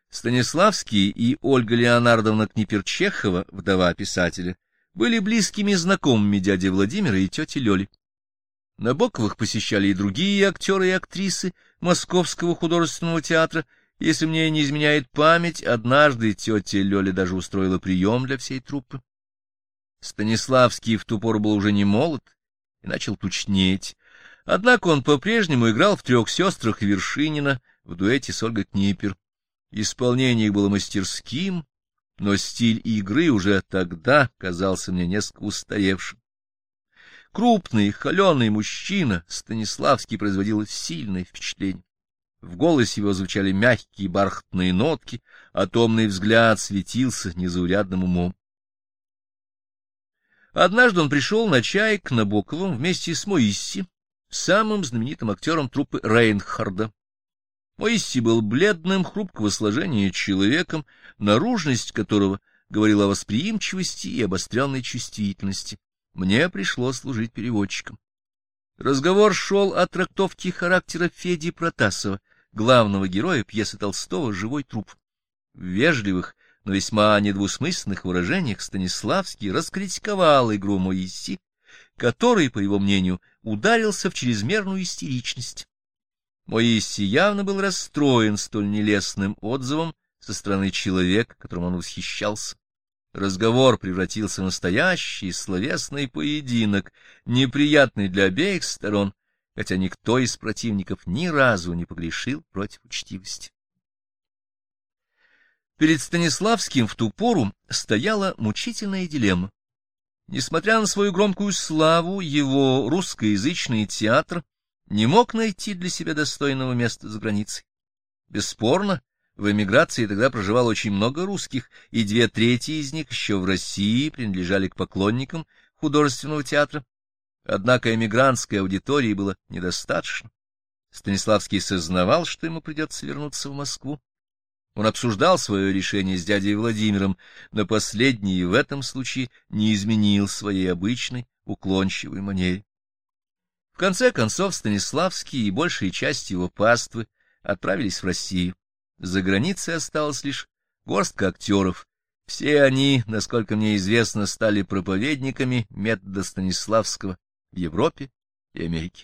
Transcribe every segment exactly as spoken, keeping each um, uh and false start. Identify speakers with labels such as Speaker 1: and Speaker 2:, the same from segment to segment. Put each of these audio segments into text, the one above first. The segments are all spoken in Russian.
Speaker 1: Станиславский и Ольга Леонардовна Книперчехова, вдова писателя, были близкими знакомыми дяди Владимира и тети Лёли. Набоковых посещали и другие актеры и актрисы Московского художественного театра. Если мне не изменяет память, однажды тетя Лёля даже устроила прием для всей труппы. Станиславский в ту пору был уже не молод и начал тучнеть. Однако он по-прежнему играл в «Трех сестрах» Вершинина в дуэте с Ольгой Книпер. Исполнение их было мастерским, но стиль игры уже тогда казался мне несколько устаревшим. Крупный, холеный мужчина, Станиславский производил сильное впечатление. В голосе его звучали мягкие бархатные нотки, а томный взгляд светился незаурядным умом. Однажды он пришел на чай к Набоковым вместе с Моисси, самым знаменитым актером труппы Рейнхарда. Моисси был бледным, хрупкого сложения человеком, наружность которого говорила о восприимчивости и обостренной чувствительности. Мне пришлось служить переводчиком. Разговор шел о трактовке характера Феди Протасова, главного героя пьесы Толстого «Живой труп». В вежливых, но весьма недвусмысленных выражениях Станиславский раскритиковал игру Моисси, который, по его мнению, ударился в чрезмерную истеричность. Моисси явно был расстроен столь нелестным отзывом со стороны человека, которым он восхищался. Разговор превратился в настоящий словесный поединок, неприятный для обеих сторон, хотя никто из противников ни разу не погрешил против учтивости. Перед Станиславским в ту пору стояла мучительная дилемма. Несмотря на свою громкую славу, его русскоязычный театр не мог найти для себя достойного места за границей. Бесспорно, в эмиграции тогда проживало очень много русских, и две трети из них еще в России принадлежали к поклонникам художественного театра. Однако эмигрантской аудитории было недостаточно. Станиславский сознавал, что ему придется вернуться в Москву. Он обсуждал свое решение с дядей Владимиром, но последний в этом случае не изменил своей обычной уклончивой манере. В конце концов Станиславский и большая часть его паствы отправились в Россию. За границей осталась лишь горстка актеров. Все они, насколько мне известно, стали проповедниками метода Станиславского в Европе и Америке.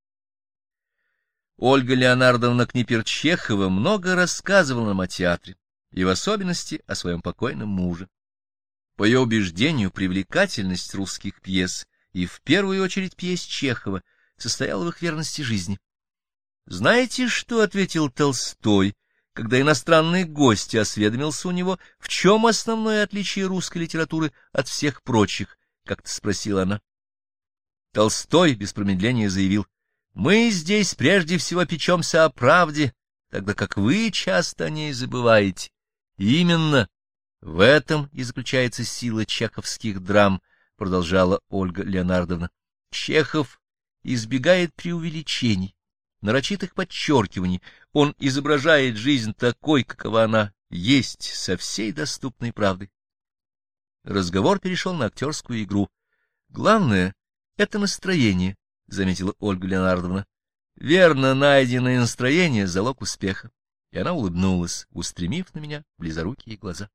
Speaker 1: Ольга Леонардовна Книперчехова много рассказывала нам о театре, и в особенности о своем покойном муже. По ее убеждению, привлекательность русских пьес, и в первую очередь пьес Чехова, состояла в их верности жизни. Знаете, что ответил Толстой, когда иностранный гость осведомился у него, в чем основное отличие русской литературы от всех прочих, как-то спросила она. Толстой без промедления заявил: «Мы здесь прежде всего печемся о правде, тогда как вы часто о ней забываете. И именно в этом и заключается сила чеховских драм», — продолжала Ольга Леонардовна. Чехов избегает преувеличений, нарочитых подчеркиваний. Он изображает жизнь такой, какова она есть, со всей доступной правдой. Разговор перешел на актерскую игру. Главное — это настроение, — заметила Ольга Леонардовна. Верно найденное настроение — залог успеха. И она улыбнулась, устремив на меня близорукие глаза.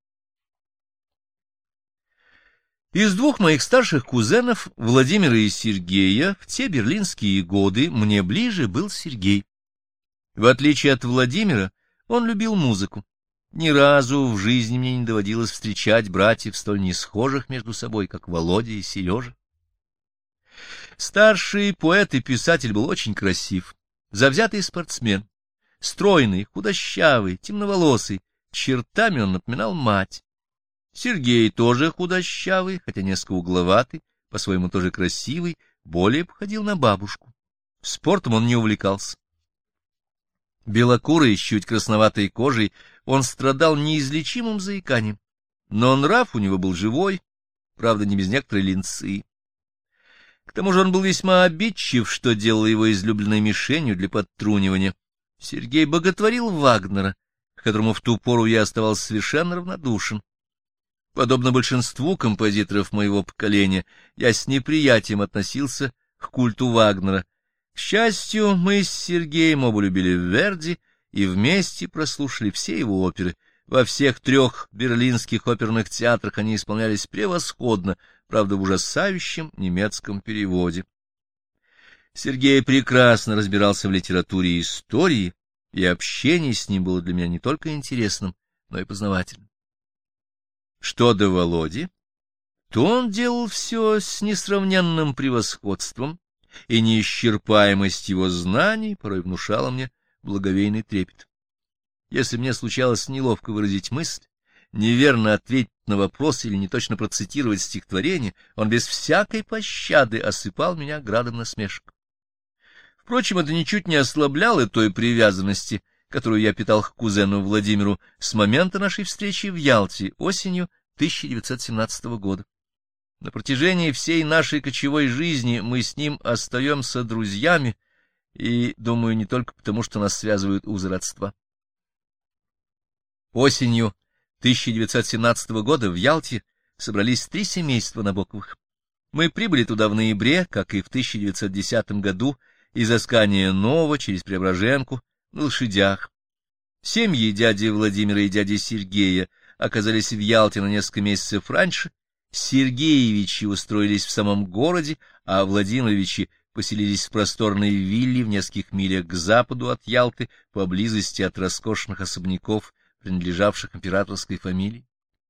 Speaker 1: Из двух моих старших кузенов, Владимира и Сергея, в те берлинские годы мне ближе был Сергей. В отличие от Владимира, он любил музыку. Ни разу в жизни мне не доводилось встречать братьев столь несхожих между собой, как Володя и Сережа. Старший поэт и писатель был очень красив, завзятый спортсмен, стройный, худощавый, темноволосый, чертами он напоминал мать. Сергей тоже худощавый, хотя несколько угловатый, по-своему тоже красивый, более походил на бабушку. Спортом он не увлекался. Белокурый, с чуть красноватой кожей, он страдал неизлечимым заиканием, но нрав у него был живой, правда, не без некоторой линцы. К тому же он был весьма обидчив, что делало его излюбленной мишенью для подтрунивания. Сергей боготворил Вагнера, к которому в ту пору я оставался совершенно равнодушен. Подобно большинству композиторов моего поколения, я с неприятием относился к культу Вагнера. К счастью, мы с Сергеем оба любили Верди и вместе прослушали все его оперы. Во всех трех берлинских оперных театрах они исполнялись превосходно, правда, в ужасающем немецком переводе. Сергей прекрасно разбирался в литературе и истории, и общение с ним было для меня не только интересным, но и познавательным. Что до Володи, то он делал все с несравненным превосходством, и неисчерпаемость его знаний порой внушала мне благоговейный трепет. Если мне случалось неловко выразить мысль, неверно ответить на вопрос или неточно процитировать стихотворение, он без всякой пощады осыпал меня градом насмешек. Впрочем, это ничуть не ослабляло той привязанности, которую я питал к кузену Владимиру с момента нашей встречи в Ялте осенью тысяча девятьсот семнадцатого года. На протяжении всей нашей кочевой жизни мы с ним остаемся друзьями, и, думаю, не только потому, что нас связывают узы родства. Осенью тысяча девятьсот семнадцатого года в Ялте собрались три семейства Набоковых. Мы прибыли туда в ноябре, как и в тысяча девятьсот десятом году, из Аскания Нового через Преображенку на лошадях. Семьи дяди Владимира и дяди Сергея оказались в Ялте на несколько месяцев раньше. Сергеевичи устроились в самом городе, а Владимировичи поселились в просторной вилле в нескольких милях к западу от Ялты, поблизости от роскошных особняков, принадлежавших императорской фамилии.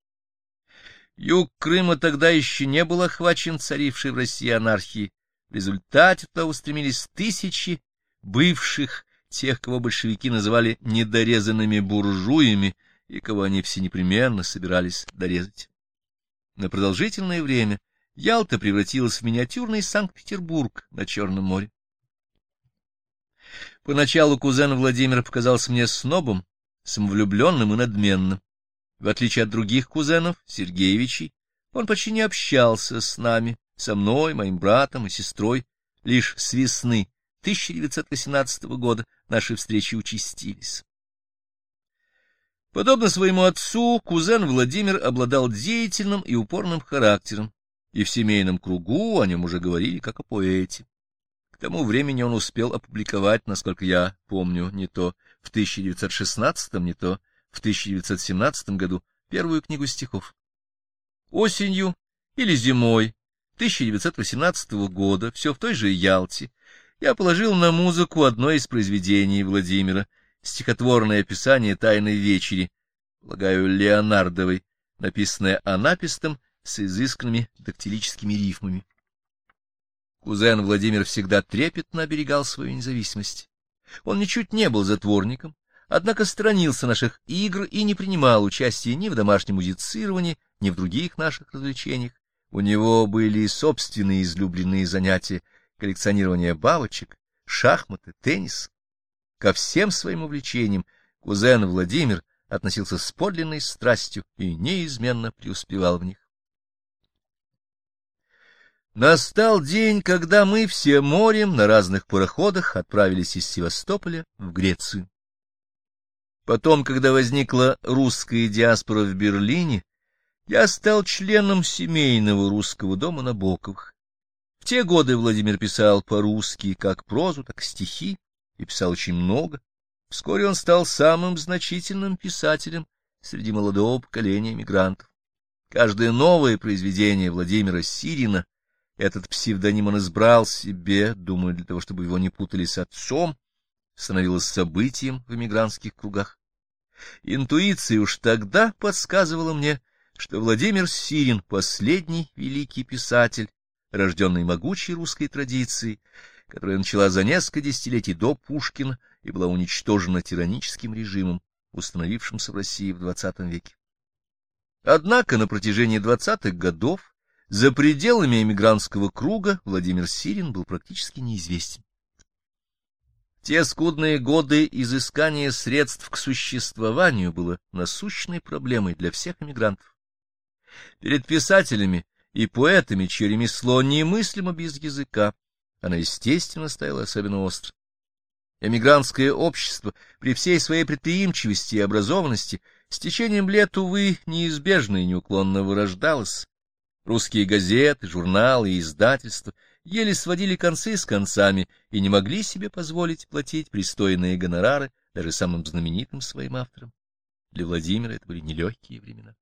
Speaker 1: Юг Крыма тогда еще не был охвачен царившей в России анархией. В результате туда устремились тысячи бывших, тех, кого большевики называли недорезанными буржуями, и кого они все непременно собирались дорезать. На продолжительное время Ялта превратилась в миниатюрный Санкт-Петербург на Черном море. Поначалу кузен Владимир показался мне снобом, самовлюбленным и надменным. В отличие от других кузенов, Сергеевичей, он почти не общался с нами, со мной, моим братом и сестрой. Лишь с весны тысяча девятьсот восемнадцатого года наши встречи участились. Подобно своему отцу, кузен Владимир обладал деятельным и упорным характером, и в семейном кругу о нем уже говорили как о поэте. К тому времени он успел опубликовать, насколько я помню, не то в тысяча девятьсот шестнадцатом, не то в тысяча девятьсот семнадцатом году первую книгу стихов. Осенью или зимой тысяча девятьсот восемнадцатого года, все в той же Ялте, я положил на музыку одно из произведений Владимира, стихотворное описание «Тайной вечери», полагаю, Леонардовой, написанное анапистом с изысканными дактилическими рифмами. Кузен Владимир всегда трепетно оберегал свою независимость. Он ничуть не был затворником, однако сторонился наших игр и не принимал участия ни в домашнем музицировании, ни в других наших развлечениях. У него были собственные излюбленные занятия — коллекционирование бабочек, шахматы, теннис. Ко всем своим увлечениям кузен Владимир относился с подлинной страстью и неизменно преуспевал в них. Настал день, когда мы все морем на разных пароходах отправились из Севастополя в Грецию. Потом, когда возникла русская диаспора в Берлине, я стал членом семейного русского дома Набоковых. В те годы Владимир писал по-русски как прозу, так и стихи, и писал очень много. Вскоре он стал самым значительным писателем среди молодого поколения эмигрантов. Каждое новое произведение Владимира Сирина, этот псевдоним он избрал себе, думаю, для того, чтобы его не путали с отцом, становилось событием в эмигрантских кругах. Интуиция уж тогда подсказывала мне, что Владимир Сирин — последний великий писатель, рожденный могучей русской традицией, которая начала за несколько десятилетий до Пушкина и была уничтожена тираническим режимом, установившимся в России в двадцатом веке. Однако на протяжении двадцатых годов за пределами эмигрантского круга Владимир Сирин был практически неизвестен. Те скудные годы изыскания средств к существованию было насущной проблемой для всех эмигрантов. Перед писателями и поэтами, чье ремесло немыслимо без языка, она, естественно, стояла особенно остро. Эмигрантское общество при всей своей предприимчивости и образованности с течением лет, увы, неизбежно и неуклонно вырождалось. Русские газеты, журналы и издательства еле сводили концы с концами и не могли себе позволить платить пристойные гонорары даже самым знаменитым своим авторам. Для Владимира это были нелегкие времена.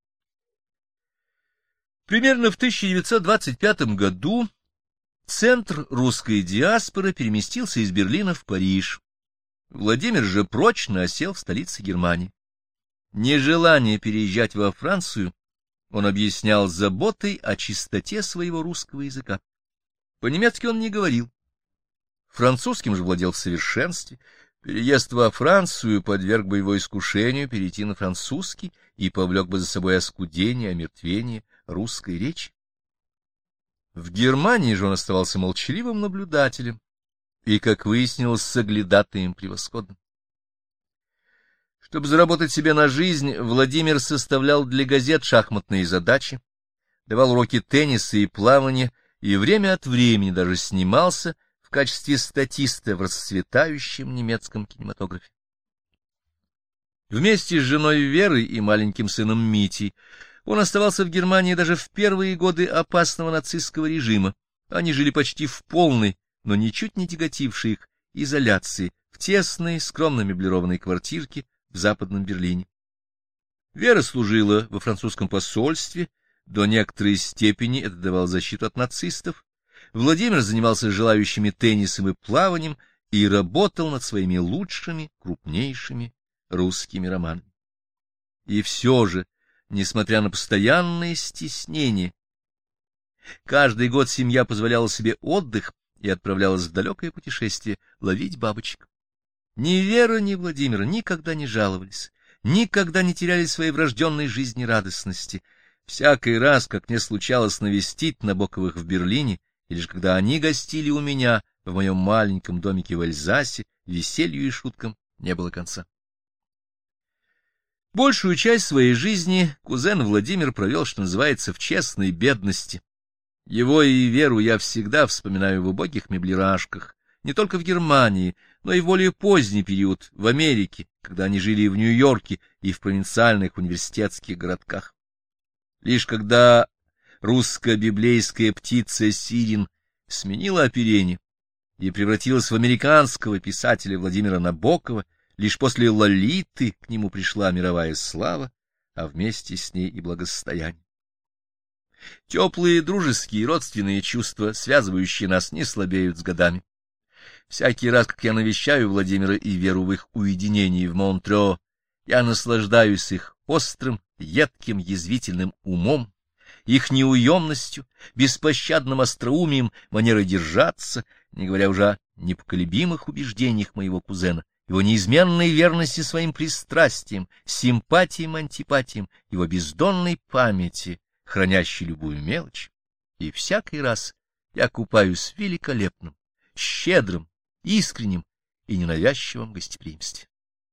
Speaker 1: Примерно в тысяча девятьсот двадцать пятом году центр русской диаспоры переместился из Берлина в Париж. Владимир же прочно осел в столице Германии. Нежелание переезжать во Францию он объяснял заботой о чистоте своего русского языка. По-немецки он не говорил. Французским же владел в совершенстве. Переезд во Францию подверг бы его искушению перейти на французский и повлек бы за собой оскудение, омертвение русской речи. В Германии же он оставался молчаливым наблюдателем и, как выяснилось, соглядатаем превосходным. Чтобы заработать себе на жизнь, Владимир составлял для газет шахматные задачи, давал уроки тенниса и плавания, и время от времени даже снимался в качестве статиста в расцветающем немецком кинематографе. Вместе с женой Верой и маленьким сыном Митей он оставался в Германии даже в первые годы опасного нацистского режима. Они жили почти в полной, но ничуть не тяготившей их изоляции, в тесной, скромно меблированной квартирке в Западном Берлине. Вера служила во французском посольстве, до некоторой степени это давало защиту от нацистов. Владимир занимался желающими теннисом и плаванием и работал над своими лучшими, крупнейшими русскими романами. И все же, несмотря на постоянные стеснения, каждый год семья позволяла себе отдых и отправлялась в далекое путешествие ловить бабочек. Ни Вера, ни Владимир никогда не жаловались, никогда не теряли своей врожденной жизнерадостности. Всякий раз, как мне случалось навестить Набоковых в Берлине, или же когда они гостили у меня в моем маленьком домике в Эльзасе, веселью и шуткам не было конца. Большую часть своей жизни кузен Владимир провел, что называется, в честной бедности. Его и Веру я всегда вспоминаю в убогих меблирашках, не только в Германии, но и в более поздний период в Америке, когда они жили в Нью-Йорке и в провинциальных университетских городках. Лишь когда русско-библейская птица Сирин сменила оперение и превратилась в американского писателя Владимира Набокова, лишь после «Лолиты» к нему пришла мировая слава, а вместе с ней и благосостояние. Теплые дружеские и родственные чувства, связывающие нас, не слабеют с годами. Всякий раз, как я навещаю Владимира и Веру в их уединении в Монтрео, я наслаждаюсь их острым, едким, язвительным умом, их неуемностью, беспощадным остроумием, манерой держаться, не говоря уже о непоколебимых убеждениях моего кузена, его неизменной верности своим пристрастиям, симпатиям, антипатиям, его бездонной памяти, хранящей любую мелочь. И всякий раз я купаюсь в великолепном, щедром, искреннем и ненавязчивом гостеприимстве.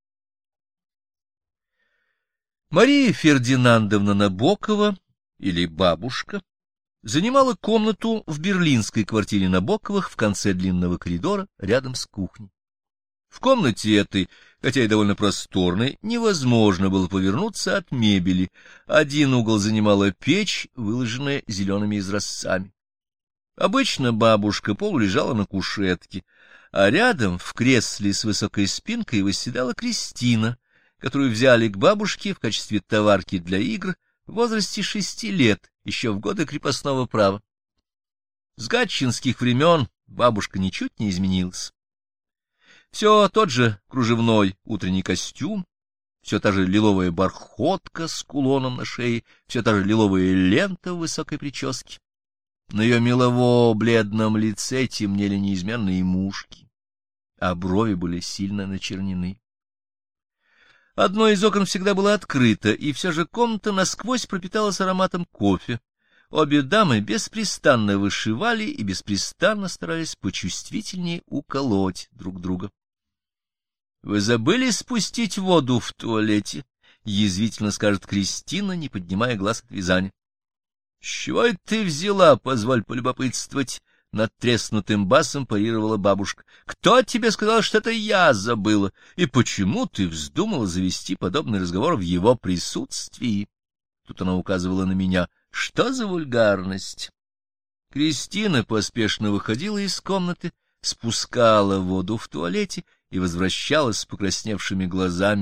Speaker 1: Мария Фердинандовна Набокова, или бабушка, занимала комнату в берлинской квартире Набоковых в конце длинного коридора рядом с кухней. В комнате этой, хотя и довольно просторной, невозможно было повернуться от мебели. Один угол занимала печь, выложенная зелеными изразцами. Обычно бабушка полулежала на кушетке, а рядом в кресле с высокой спинкой восседала Кристина, которую взяли к бабушке в качестве товарки для игр в возрасте шести лет, еще в годы крепостного права. С гатчинских времен бабушка ничуть не изменилась. Все тот же кружевной утренний костюм, все та же лиловая бархотка с кулоном на шее, все та же лиловая лента в высокой прическе. На ее мелово-бледном лице темнели неизменные мушки, а брови были сильно начернены. Одно из окон всегда было открыто, и все же комната насквозь пропиталась ароматом кофе. Обе дамы беспрестанно вышивали и беспрестанно старались почувствительнее уколоть друг друга. — Вы забыли спустить воду в туалете? — язвительно скажет Кристина, не поднимая глаз от вязания. — С чего это ты взяла, позволь полюбопытствовать? — над треснутым басом парировала бабушка. — Кто тебе сказал, что это я забыла? И почему ты вздумала завести подобный разговор в его присутствии? Тут она указывала на меня. Что за вульгарность? Кристина поспешно выходила из комнаты, спускала воду в туалете и возвращалась с покрасневшими глазами,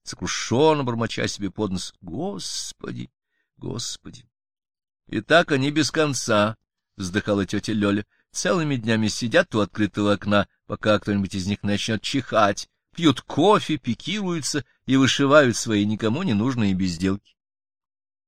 Speaker 1: сокрушенно бормоча себе под нос: «Господи, Господи!» И так они без конца, — вздыхала тетя Лёля, — целыми днями сидят у открытого окна, пока кто-нибудь из них начнет чихать, пьют кофе, пикируются и вышивают свои никому не нужные безделки.